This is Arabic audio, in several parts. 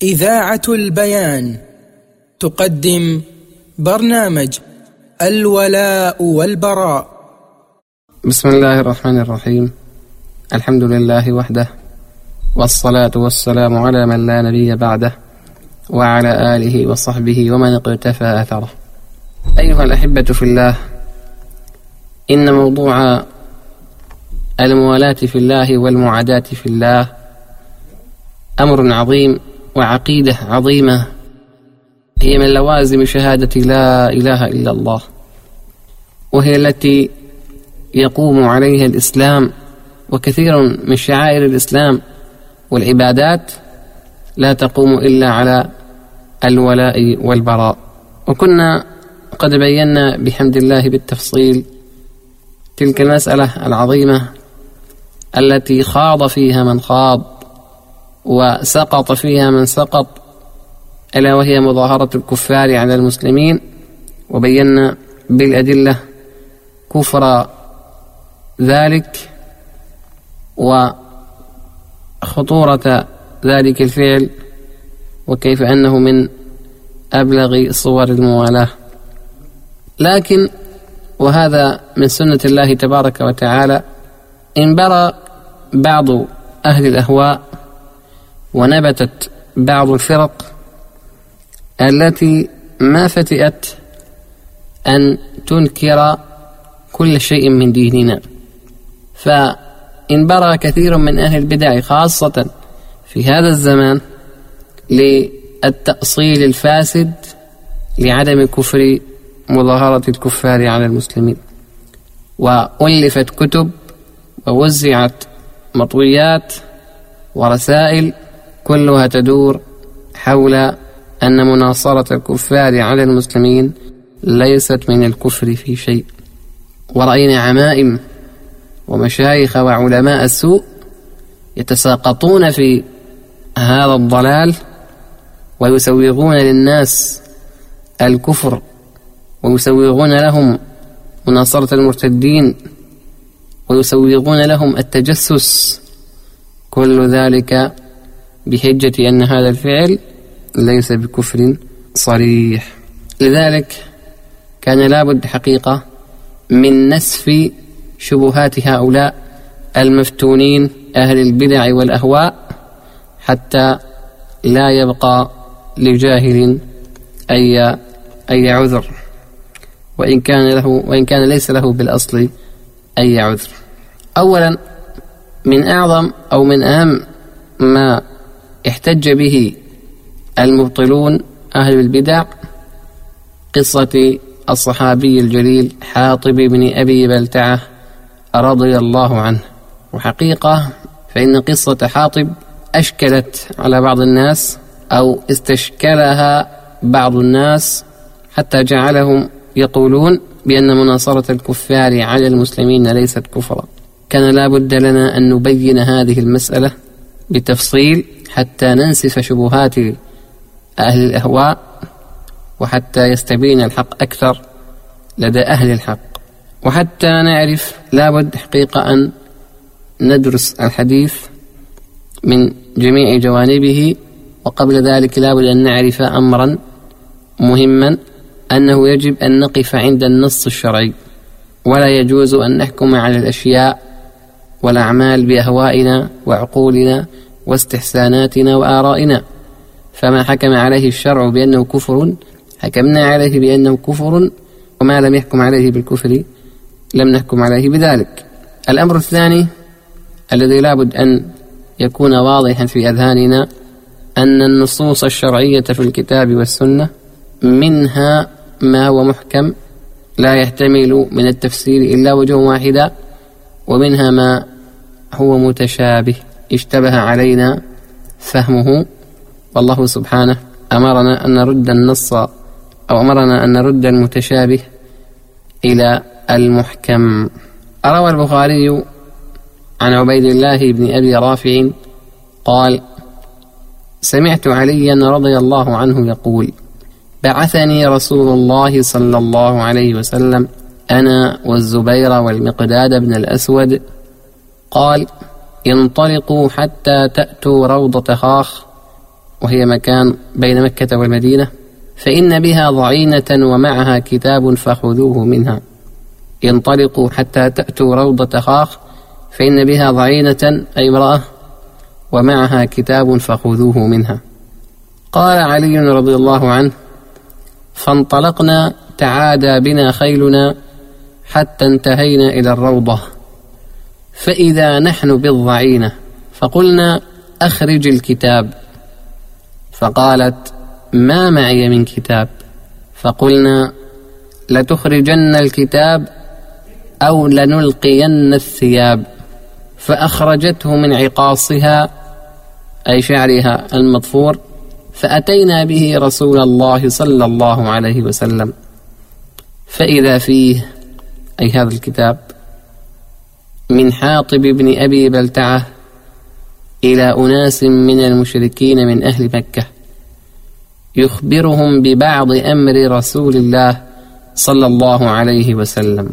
إذاعة البيان تقدم برنامج الولاء والبراء. بسم الله الرحمن الرحيم. الحمد لله وحده، والصلاة والسلام على من لا نبي بعده، وعلى آله وصحبه ومن اقتفى أثره. أيها الأحبة في الله، إن موضوع الموالاة في الله والمعاداة في الله أمر عظيم وعقيدة عظيمة، هي من لوازم شهادة لا إله إلا الله، وهي التي يقوم عليها الإسلام، وكثير من شعائر الإسلام والعبادات لا تقوم إلا على الولاء والبراء. وكنا قد بينا بحمد الله بالتفصيل تلك المسألة العظيمة التي خاض فيها من خاض وسقط فيها من سقط، ألا وهي مظاهرة الكفار على المسلمين، وبينا بالأدلة كفر ذلك وخطورة ذلك الفعل، وكيف أنه من أبلغ صور الموالاة. لكن وهذا من سنة الله تبارك وتعالى، انبرى بعض أهل الأهواء ونبتت بعض الفرق التي ما فتئت أن تنكر كل شيء من ديننا، فانبرى كثير من أهل البدع خاصة في هذا الزمان للتأصيل الفاسد لعدم كفر مظاهرة الكفار على المسلمين، وألفت كتب ووزعت مطويات ورسائل كلها تدور حول أن مناصرة الكفار على المسلمين ليست من الكفر في شيء. ورأينا عمائم ومشايخ وعلماء السوء يتساقطون في هذا الضلال ويسوغون للناس الكفر، ويسوغون لهم مناصرة المرتدين، ويسوغون لهم التجسس، كل ذلك بحجة أن هذا الفعل ليس بكفر صريح. لذلك كان لابد حقيقة من نسف شبهات هؤلاء المفتونين أهل البدع والأهواء، حتى لا يبقى لجاهل أي عذر، وإن كان ليس له بالأصل أي عذر. أولا، من أعظم أو من أهم ما احتج به المبطلون أهل البدع قصة الصحابي الجليل حاطب بن أبي بلتعة رضي الله عنه. وحقيقة فإن قصة حاطب أشكلت على بعض الناس، أو استشكلها بعض الناس، حتى جعلهم يقولون بأن مناصرة الكفار على المسلمين ليست كفرا. كان لا بد لنا أن نبين هذه المسألة بتفصيل حتى ننسف شبهات أهل الأهواء، وحتى يستبين الحق أكثر لدى أهل الحق. وحتى نعرف لا بد حقيقة أن ندرس الحديث من جميع جوانبه. وقبل ذلك لا بد أن نعرف أمرا مهما، أنه يجب أن نقف عند النص الشرعي، ولا يجوز أن نحكم على الأشياء والأعمال بأهوائنا وعقولنا واستحساناتنا وآرائنا. فما حكم عليه الشرع بأنه كفر حكمنا عليه بأنه كفر، وما لم يحكم عليه بالكفر لم نحكم عليه بذلك. الأمر الثاني الذي لابد أن يكون واضحا في أذهاننا، أن النصوص الشرعية في الكتاب والسنة منها ما هو محكم لا يحتمل من التفسير إلا وجه واحدا، ومنها ما هو متشابه اشتبه علينا فهمه، والله سبحانه أمرنا أن نرد النص، أو أمرنا أن نرد المتشابه إلى المحكم. روى البخاري عن عبيد الله بن أبي رافع قال: سمعت عليا رضي الله عنه يقول: بعثني رسول الله صلى الله عليه وسلم أنا والزبير والمقداد بن الأسود، قال: انطلقوا حتى تأتوا روضة خاخ، وهي مكان بين مكة والمدينة، فإن بها ضعينة ومعها كتاب فخذوه منها. انطلقوا حتى تأتوا روضة خاخ فإن بها ضعينة أي امرأة ومعها كتاب فخذوه منها. قال علي رضي الله عنه: فانطلقنا تعادى بنا خيلنا حتى انتهينا إلى الروضة، فإذا نحن بالضعينة، فقلنا: أخرج الكتاب. فقالت: ما معي من كتاب. فقلنا: لتخرجن الكتاب أو لنلقين الثياب. فأخرجته من عقاصها أي شعرها المضفور، فأتينا به رسول الله صلى الله عليه وسلم، فإذا فيه أي هذا الكتاب من حاطب بن أبي بلتعة إلى أناس من المشركين من أهل مكة، يخبرهم ببعض أمر رسول الله صلى الله عليه وسلم.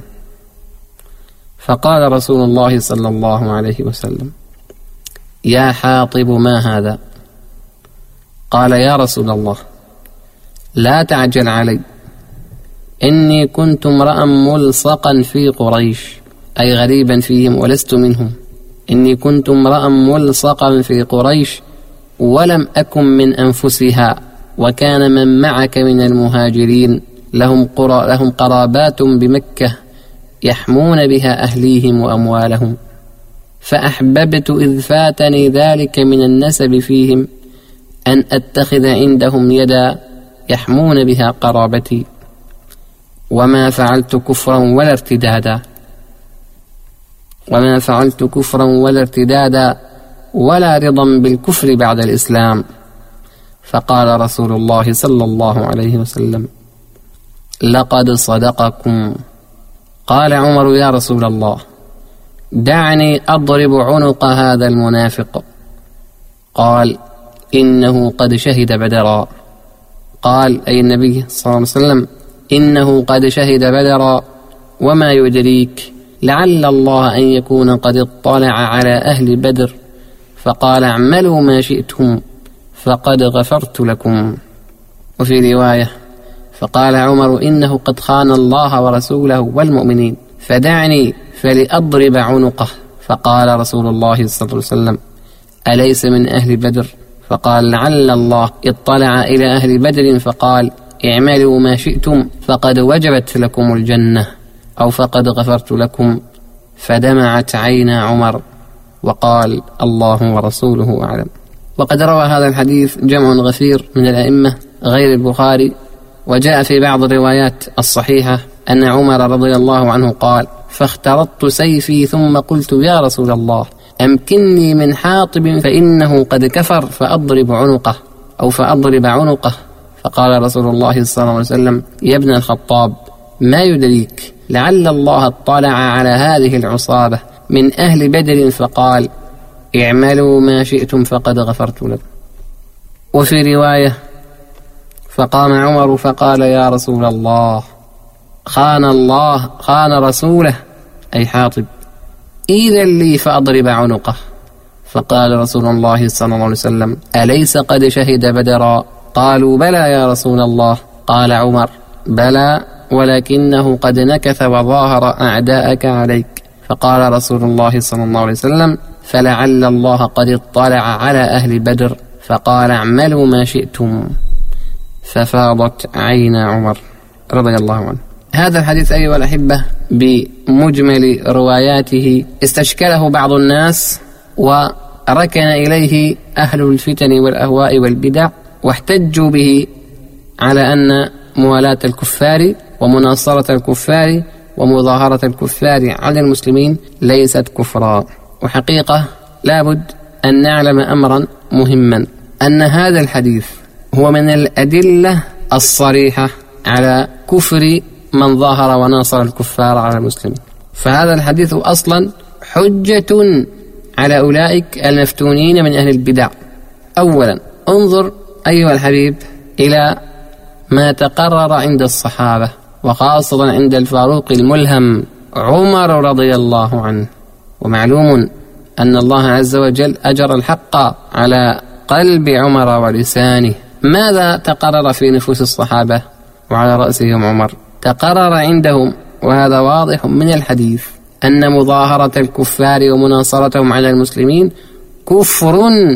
فقال رسول الله صلى الله عليه وسلم: يا حاطب ما هذا؟ قال: يا رسول الله، لا تعجل علي، إني كنت امرأ ملصقا في قريش أي غريبا فيهم ولست منهم. إني كنت امرأ ملصقا في قريش ولم أكن من أنفسها، وكان من معك من المهاجرين لهم قرابات بمكة يحمون بها أهليهم وأموالهم، فأحببت إذ فاتني ذلك من النسب فيهم أن أتخذ عندهم يدا يحمون بها قرابتي، وما فعلت كفرا ولا ارتدادا ولا رضا بالكفر بعد الإسلام. فقال رسول الله صلى الله عليه وسلم: لقد صدقكم. قال عمر: يا رسول الله، دعني أضرب عنق هذا المنافق. قال: إنه قد شهد بدرا. قال أي النبي صلى الله عليه وسلم: إنه قد شهد بدرا، وما يدريك لعل الله أن يكون قد اطلع على أهل بدر. فقال: اعملوا ما شئتم فقد غفرت لكم. وفي رواية: فقال عمر: إنه قد خان الله ورسوله والمؤمنين، فدعني فلأضرب عنقه. فقال رسول الله صلى الله عليه وسلم: أليس من أهل بدر؟ فقال: لعل الله اطلع إلى أهل بدر فقال: اعملوا ما شئتم فقد وجبت لكم الجنة أو فقد غفرت لكم. فدمعت عينا عمر وقال: الله ورسوله أعلم. وقد روى هذا الحديث جمع غفير من الأئمة غير البخاري، وجاء في بعض الروايات الصحيحة أن عمر رضي الله عنه قال: فاخترطت سيفي ثم قلت: يا رسول الله، أمكنني من حاطب فإنه قد كفر فأضرب عنقه. فقال رسول الله صلى الله عليه وسلم: يا ابن الخطاب، ما يدريك لعل الله اطلع على هذه العصابة من أهل بدر فقال: اعملوا ما شئتم فقد غفرت لكم. وفي رواية: فقام عمر فقال: يا رسول الله، خان رسوله أي حاطب، إذن لي فأضرب عنقه. فقال رسول الله صلى الله عليه وسلم: أليس قد شهد بدرا؟ قالوا: بلى يا رسول الله. قال عمر: بلى، ولكنه قد نكث وظاهر أعداءك عليك. فقال رسول الله صلى الله عليه وسلم: فلعل الله قد اطلع على أهل بدر فقال: اعملوا ما شئتم. ففاضت عين عمر رضي الله عنه. هذا الحديث أيها الأحبة بمجمل رواياته استشكله بعض الناس، وركن إليه أهل الفتن والأهواء والبدع، واحتجوا به على أن موالاة الكفار ومناصرة الكفار ومظاهرة الكفار على المسلمين ليست كفرا. وحقيقة لابد أن نعلم أمرا مهما، أن هذا الحديث هو من الأدلة الصريحة على كفر من ظاهر وناصر الكفار على المسلمين. فهذا الحديث أصلا حجة على أولئك المفتونين من أهل البدع. أولا انظر أيها الحبيب إلى ما تقرر عند الصحابة، وخاصة عند الفاروق الملهم عمر رضي الله عنه. ومعلوم أن الله عز وجل أجر الحق على قلب عمر ولسانه. ماذا تقرر في نفوس الصحابة وعلى رأسهم عمر؟ تقرر عندهم، وهذا واضح من الحديث، أن مظاهرة الكفار ومناصرتهم على المسلمين كفر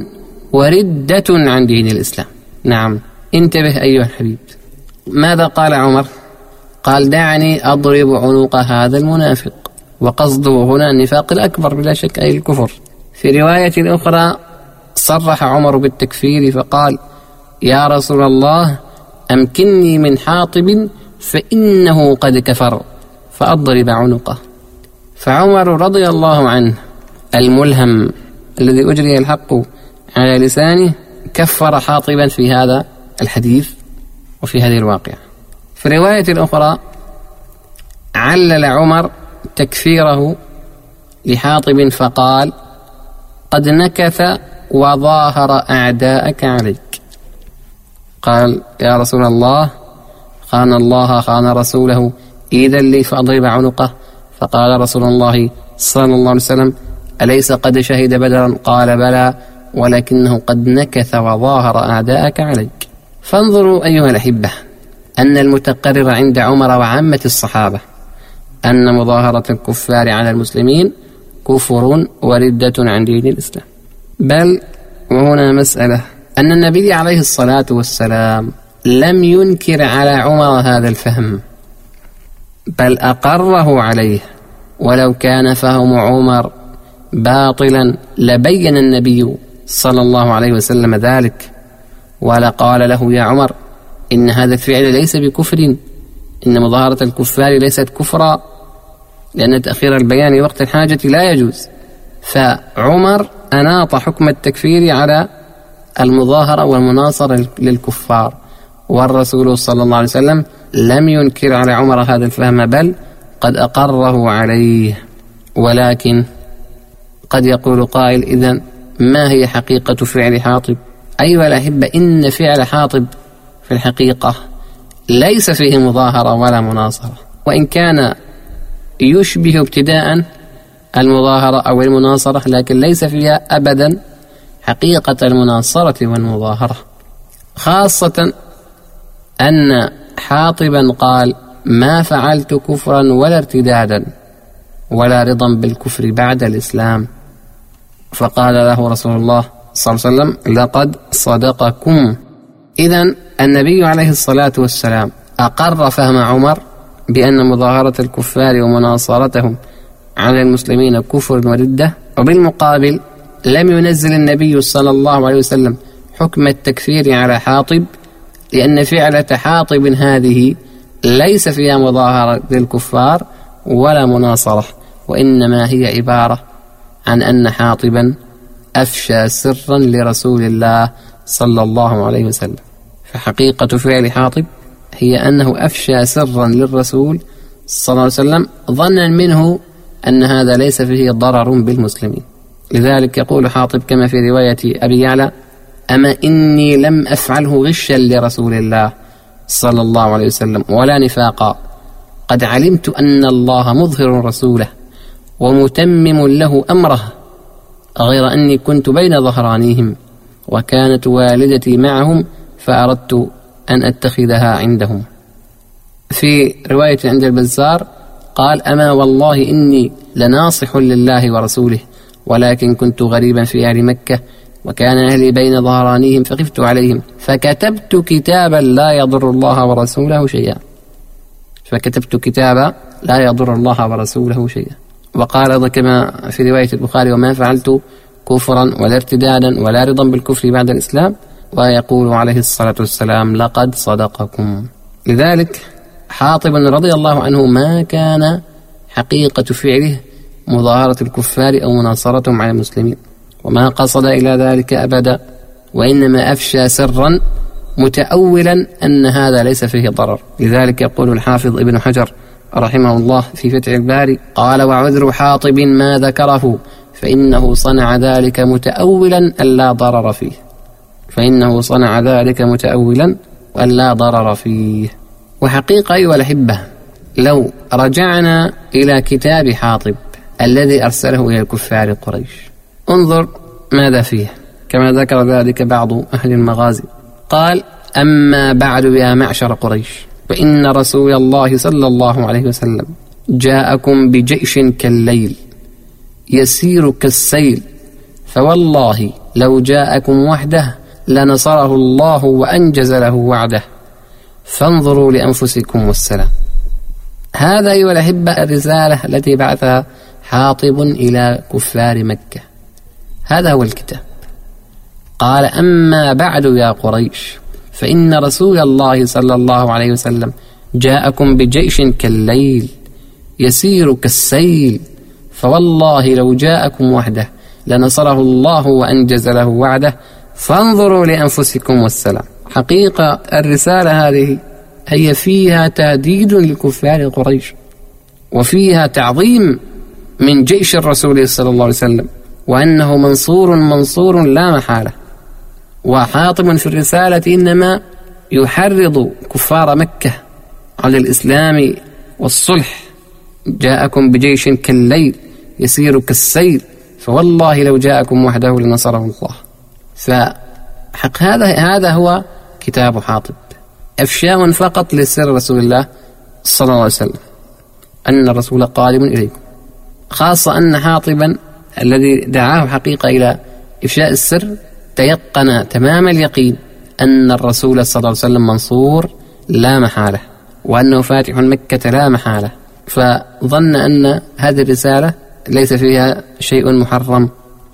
وردة عن دين الإسلام. نعم، انتبه أيها الحبيب. ماذا قال عمر؟ قال: دعني أضرب عنق هذا المنافق. وقصده هنا النفاق الأكبر بلا شك، أي الكفر. في رواية أخرى صرح عمر بالتكفير فقال: يا رسول الله، أمكنني من حاطب فإنه قد كفر فأضرب عنقه. فعمر رضي الله عنه الملهم الذي أجري الحق على لسانه كفر حاطبا في هذا الحديث وفي هذه الواقعة. في رواية الأخرى علل عمر تكفيره لحاطب فقال: قد نكث وظاهر أعداءك عليك. قال: يا رسول الله، خان الله خان رسوله، إذن لي فأضرب عنقه. فقال رسول الله صلى الله عليه وسلم: أليس قد شهد بدرا؟ قال: بلى، ولكنه قد نكث وظاهر أعداءك عليك. فانظروا أيها الأحبة أن المتقرر عند عمر وعامة الصحابة أن مظاهرة الكفار على المسلمين كفر وردة عن دين الإسلام. بل وهنا مسألة، أن النبي عليه الصلاة والسلام لم ينكر على عمر هذا الفهم، بل أقره عليه. ولو كان فهم عمر باطلا لبين النبي صلى الله عليه وسلم ذلك، ولقال له: يا عمر، إن هذا الفعل ليس بكفر، إن مظاهرة الكفار ليست كفرا، لأن تأخير البيان وقت الحاجة لا يجوز. فعمر أناط حكم التكفير على المظاهرة والمناصرة للكفار، والرسول صلى الله عليه وسلم لم ينكر على عمر هذا الفهم، بل قد أقره عليه. ولكن قد يقول قائل: إذن ما هي حقيقة فعل حاطب؟ أيها الأحبة، إن فعل حاطب في الحقيقة ليس فيه مظاهرة ولا مناصرة، وإن كان يشبه ابتداء المظاهرة أو المناصرة، لكن ليس فيها أبدا حقيقة المناصرة والمظاهرة، خاصة أن حاطبا قال: ما فعلت كفرا ولا ارتدادا ولا رضا بالكفر بعد الإسلام. فقال له رسول الله صلى الله عليه وسلم: لقد صدقكم. إذن النبي عليه الصلاة والسلام أقر فهم عمر بأن مظاهرة الكفار ومناصرتهم على المسلمين كفر وردة، وبالمقابل لم ينزل النبي صلى الله عليه وسلم حكم التكفير على حاطب، لأن فعلة حاطب هذه ليس فيها مظاهرة للكفار ولا مناصرة، وإنما هي عبارة عن أن حاطبا أفشى سرا لرسول الله صلى الله عليه وسلم. فحقيقة فعل حاطب هي أنه أفشى سرا للرسول صلى الله عليه وسلم ظنا منه أن هذا ليس فيه ضرر بالمسلمين. لذلك يقول حاطب كما في رواية أبي يعلى: أما إني لم أفعله غشا لرسول الله صلى الله عليه وسلم ولا نفاقا، قد علمت أن الله مظهر رسوله ومتمم له أمره، غير أني كنت بين ظهرانيهم وكانت والدتي معهم فأردت أن أتخذها عندهم. في رواية عند البزار قال: أما والله إني لناصح لله ورسوله، ولكن كنت غريبا في أهل مكة وكان أهلي بين ظهرانيهم فخفت عليهم فكتبت كتابا لا يضر الله ورسوله شيئا. فكتبت كتابا لا يضر الله ورسوله شيئا. وقال كما في رواية البخاري: وما فعلت كفرا ولا ارتدادا ولا رضا بالكفر بعد الإسلام. ويقول عليه الصلاة والسلام: لقد صدقكم. لذلك حاطب رضي الله عنه ما كان حقيقة فعله مظاهرة الكفار أو مناصرتهم على المسلمين، وما قصد إلى ذلك أبدا، وإنما أفشى سرا متأولا أن هذا ليس فيه ضرر. لذلك يقول الحافظ ابن حجر رحمه الله في فتح الباري قال: وعذر حاطب ما ذكره فإنه صنع ذلك متأولا أن لا ضرر فيه. فإنه صنع ذلك متأولا أن لا ضرر فيه. وحقيقة أيها الأحبة، لو رجعنا إلى كتاب حاطب الذي أرسله إلى الكفار قريش، انظر ماذا فيه. كما ذكر ذلك بعض أهل المغازي. قال: أما بعد يا معشر قريش، فإن رسول الله صلى الله عليه وسلم جاءكم بجيش كالليل يسير كالسيل، فوالله لو جاءكم وحده لنصره الله وأنجز له وعده، فانظروا لأنفسكم والسلام. هذا أيها الأحبة الرسالة التي بعثها حاطب إلى كفار مكة، هذا هو الكتاب. قال: أما بعد يا قريش، فإن رسول الله صلى الله عليه وسلم جاءكم بجيش كالليل يسير كالسيل، فوالله لو جاءكم وحده لنصره الله وأنجز له وعده، فانظروا لأنفسكم والسلام. حقيقة الرسالة هذه هي فيها تهديد لكفار قريش، وفيها تعظيم من جيش الرسول صلى الله عليه وسلم، وأنه منصور لا محالة. وحاطب في الرسالة إنما يحرض كفار مكة على الإسلام والصلح. جاءكم بجيش كالليل يسير كالسيل، فوالله لو جاءكم وحده لنصره الله. فحق هذا هو كتاب حاطب، أفشاء فقط لسر رسول الله صلى الله عليه وسلم، أن الرسول قادم إليكم. خاصة أن حاطبا الذي دعاه حقيقة إلى إفشاء السر تيقن تمام اليقين أن الرسول صلى الله عليه وسلم منصور لا محالة، وأنه فاتح مكة لا محالة، فظن أن هذه الرسالة ليس فيها شيء محرم،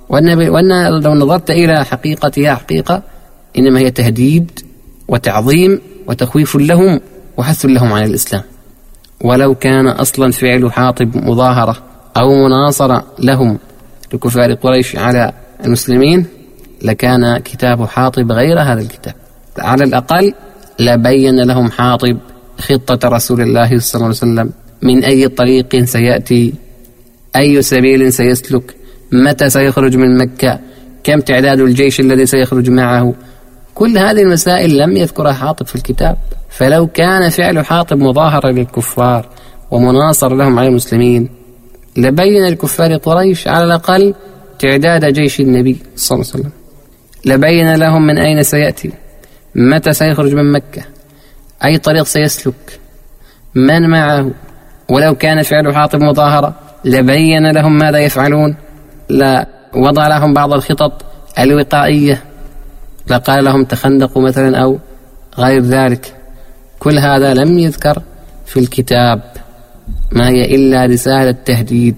وأن لو نظرت إلى حقيقتها حقيقة إنما هي تهديد وتعظيم وتخويف لهم وحث لهم عن الإسلام. ولو كان أصلا فعل حاطب مظاهرة أو مناصرة لهم لكفار قريش على المسلمين لكان كتاب حاطب غير هذا الكتاب. على الأقل لبين لهم حاطب خطة رسول الله صلى الله عليه وسلم، من أي طريق سيأتي، أي سبيل سيسلك، متى سيخرج من مكة، كم تعداد الجيش الذي سيخرج معه. كل هذه المسائل لم يذكرها حاطب في الكتاب. فلو كان فعل حاطب مظاهرة للكفار ومناصر لهم على المسلمين لبين الكفار قريش على الأقل تعداد جيش النبي صلى الله عليه وسلم، لبين لهم من أين سيأتي، متى سيخرج من مكة، أي طريق سيسلك، من معه. ولو كان فعل حاطب مظاهرة لبين لهم ماذا يفعلون، لا وضع لهم بعض الخطط الوقائية، لقال لهم تخندقوا مثلا أو غير ذلك. كل هذا لم يذكر في الكتاب، ما هي إلا رسالة تهديد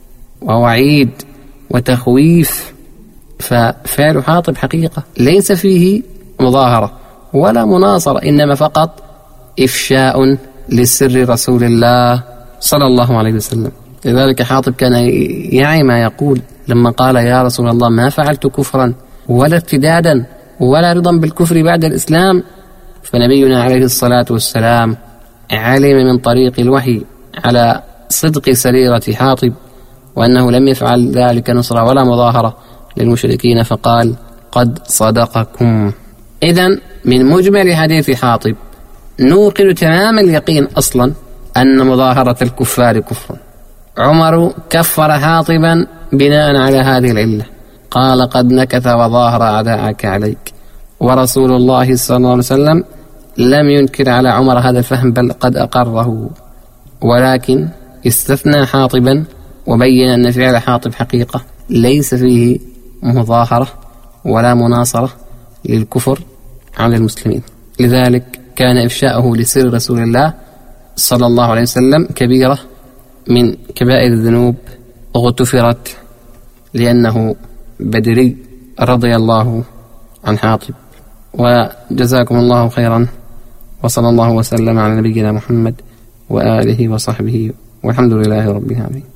ووعيد وتخويف. ففعل حاطب حقيقة ليس فيه مظاهرة ولا مناصرة، إنما فقط إفشاء لسر رسول الله صلى الله عليه وسلم. لذلك حاطب كان يعي ما يقول لما قال: يا رسول الله ما فعلت كفرا ولا ارتدادا ولا رضا بالكفر بعد الإسلام. فنبينا عليه الصلاة والسلام علم من طريق الوحي على صدق سريرة حاطب، وأنه لم يفعل ذلك نصرة ولا مظاهرة للمشركين، فقال: قد صدقكم. إذن من مجمل حديث حاطب نوقن تمام اليقين أصلا أن مظاهرة الكفار كفر. عمر كفر حاطبا بناء على هذه العلة، قال: قد نكث وظاهر أعداءك عليك. ورسول الله صلى الله عليه وسلم لم ينكر على عمر هذا الفهم، بل قد أقره، ولكن استثنى حاطبا وبين أن فعل حاطب حقيقة ليس فيه مظاهرة ولا مناصرة للكفر على المسلمين. لذلك كان إفشاؤه لسر رسول الله صلى الله عليه وسلم كبيرة من كبائر الذنوب، اغتفرت لأنه بدري رضي الله عن حاطب. وجزاكم الله خيرا، وصلى الله وسلم على نبينا محمد وآله وصحبه، والحمد لله رب العالمين.